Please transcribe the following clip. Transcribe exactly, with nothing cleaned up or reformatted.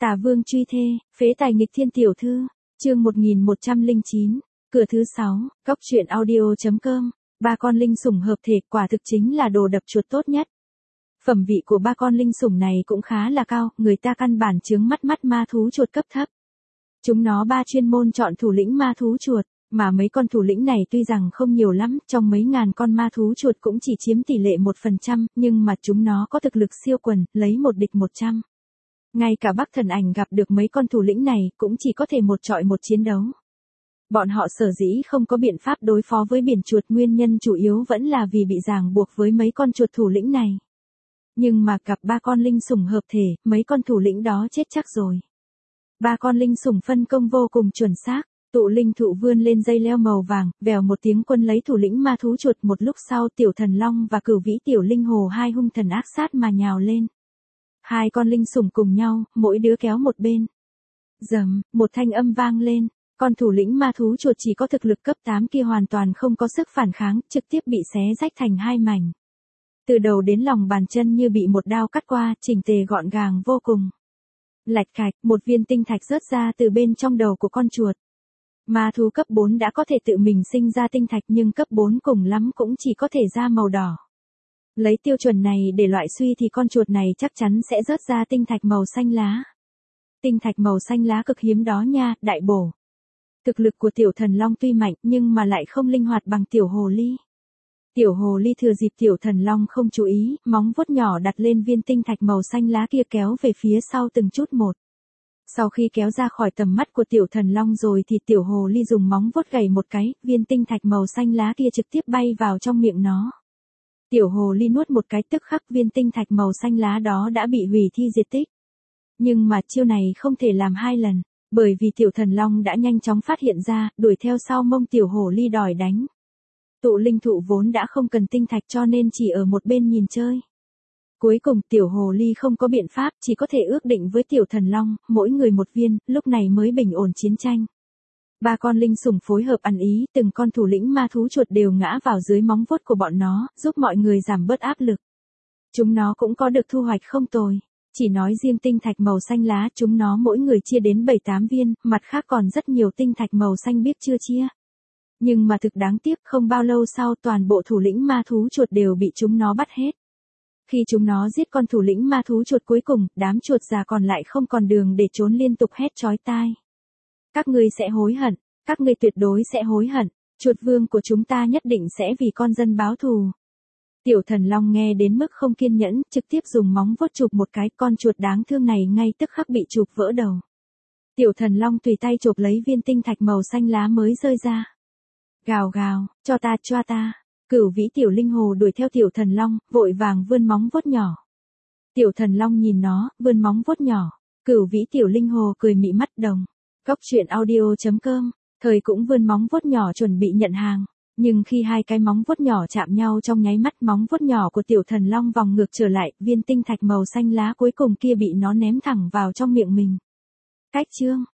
Tả vương truy thê, phế tài nghịch thiên tiểu thư, chương một nghìn một trăm lẻ chín, cửa thứ sáu, góc truyện audio.com, ba con linh sủng hợp thể quả thực chính là đồ đập chuột tốt nhất. Phẩm vị của ba con linh sủng này cũng khá là cao, người ta căn bản chướng mắt mắt ma thú chuột cấp thấp. Chúng nó ba chuyên môn chọn thủ lĩnh ma thú chuột, mà mấy con thủ lĩnh này tuy rằng không nhiều lắm, trong mấy ngàn con ma thú chuột cũng chỉ chiếm tỷ lệ một phần trăm, nhưng mà chúng nó có thực lực siêu quần, lấy một địch một trăm. Ngay cả Bắc Thần Ảnh gặp được mấy con thủ lĩnh này cũng chỉ có thể một trọi một chiến đấu. Bọn họ sở dĩ không có biện pháp đối phó với biển chuột, nguyên nhân chủ yếu vẫn là vì bị ràng buộc với mấy con chuột thủ lĩnh này. Nhưng mà gặp ba con linh sủng hợp thể, mấy con thủ lĩnh đó chết chắc rồi. Ba con linh sủng phân công vô cùng chuẩn xác, tụ linh thụ vươn lên dây leo màu vàng, vèo một tiếng quân lấy thủ lĩnh ma thú chuột, một lúc sau Tiểu Thần Long và Cửu Vĩ Tiểu Linh Hồ hai hung thần ác sát mà nhào lên. Hai con linh sủng cùng nhau, mỗi đứa kéo một bên. Rầm, một thanh âm vang lên, con thủ lĩnh ma thú chuột chỉ có thực lực cấp tám kia hoàn toàn không có sức phản kháng, trực tiếp bị xé rách thành hai mảnh. Từ đầu đến lòng bàn chân như bị một đao cắt qua, chỉnh tề gọn gàng vô cùng. Lạch cạch, một viên tinh thạch rớt ra từ bên trong đầu của con chuột. Ma thú cấp bốn đã có thể tự mình sinh ra tinh thạch, nhưng cấp bốn cùng lắm cũng chỉ có thể ra màu đỏ. Lấy tiêu chuẩn này để loại suy thì con chuột này chắc chắn sẽ rớt ra tinh thạch màu xanh lá. Tinh thạch màu xanh lá cực hiếm đó nha, đại bổ. Thực lực của Tiểu Thần Long tuy mạnh nhưng mà lại không linh hoạt bằng Tiểu Hồ Ly. Tiểu Hồ Ly thừa dịp Tiểu Thần Long không chú ý, móng vuốt nhỏ đặt lên viên tinh thạch màu xanh lá kia kéo về phía sau từng chút một. Sau khi kéo ra khỏi tầm mắt của Tiểu Thần Long rồi thì Tiểu Hồ Ly dùng móng vuốt gảy một cái, viên tinh thạch màu xanh lá kia trực tiếp bay vào trong miệng nó. Tiểu Hồ Ly nuốt một cái, tức khắc viên tinh thạch màu xanh lá đó đã bị hủy thi diệt tích. Nhưng mà chiêu này không thể làm hai lần, bởi vì Tiểu Thần Long đã nhanh chóng phát hiện ra, đuổi theo sau mông Tiểu Hồ Ly đòi đánh. Tụ linh thụ vốn đã không cần tinh thạch cho nên chỉ ở một bên nhìn chơi. Cuối cùng Tiểu Hồ Ly không có biện pháp, chỉ có thể ước định với Tiểu Thần Long, mỗi người một viên, lúc này mới bình ổn chiến tranh. Ba con linh sủng phối hợp ăn ý, từng con thủ lĩnh ma thú chuột đều ngã vào dưới móng vuốt của bọn nó, giúp mọi người giảm bớt áp lực. Chúng nó cũng có được thu hoạch không tồi. Chỉ nói riêng tinh thạch màu xanh lá, chúng nó mỗi người chia đến bảy tám viên, mặt khác còn rất nhiều tinh thạch màu xanh biếc chưa chia. Nhưng mà thực đáng tiếc, không bao lâu sau toàn bộ thủ lĩnh ma thú chuột đều bị chúng nó bắt hết. Khi chúng nó giết con thủ lĩnh ma thú chuột cuối cùng, đám chuột già còn lại không còn đường để trốn, liên tục hét chói tai. Các ngươi sẽ hối hận, các ngươi tuyệt đối sẽ hối hận, chuột vương của chúng ta nhất định sẽ vì con dân báo thù. Tiểu Thần Long nghe đến mức không kiên nhẫn, trực tiếp dùng móng vuốt chụp một cái, con chuột đáng thương này ngay tức khắc bị chụp vỡ đầu. Tiểu Thần Long tùy tay chộp lấy viên tinh thạch màu xanh lá mới rơi ra. Gào gào, cho ta cho ta. Cửu Vĩ Tiểu Linh Hồ đuổi theo Tiểu Thần Long, vội vàng vươn móng vuốt nhỏ. Tiểu Thần Long nhìn nó, vươn móng vuốt nhỏ. Cửu Vĩ Tiểu Linh Hồ cười mị mắt đồng. Góc truyện audio.com, thời cũng vươn móng vuốt nhỏ chuẩn bị nhận hàng. Nhưng khi hai cái móng vuốt nhỏ chạm nhau trong nháy mắt, móng vuốt nhỏ của Tiểu Thần Long vòng ngược trở lại, viên tinh thạch màu xanh lá cuối cùng kia bị nó ném thẳng vào trong miệng mình. Cách chương.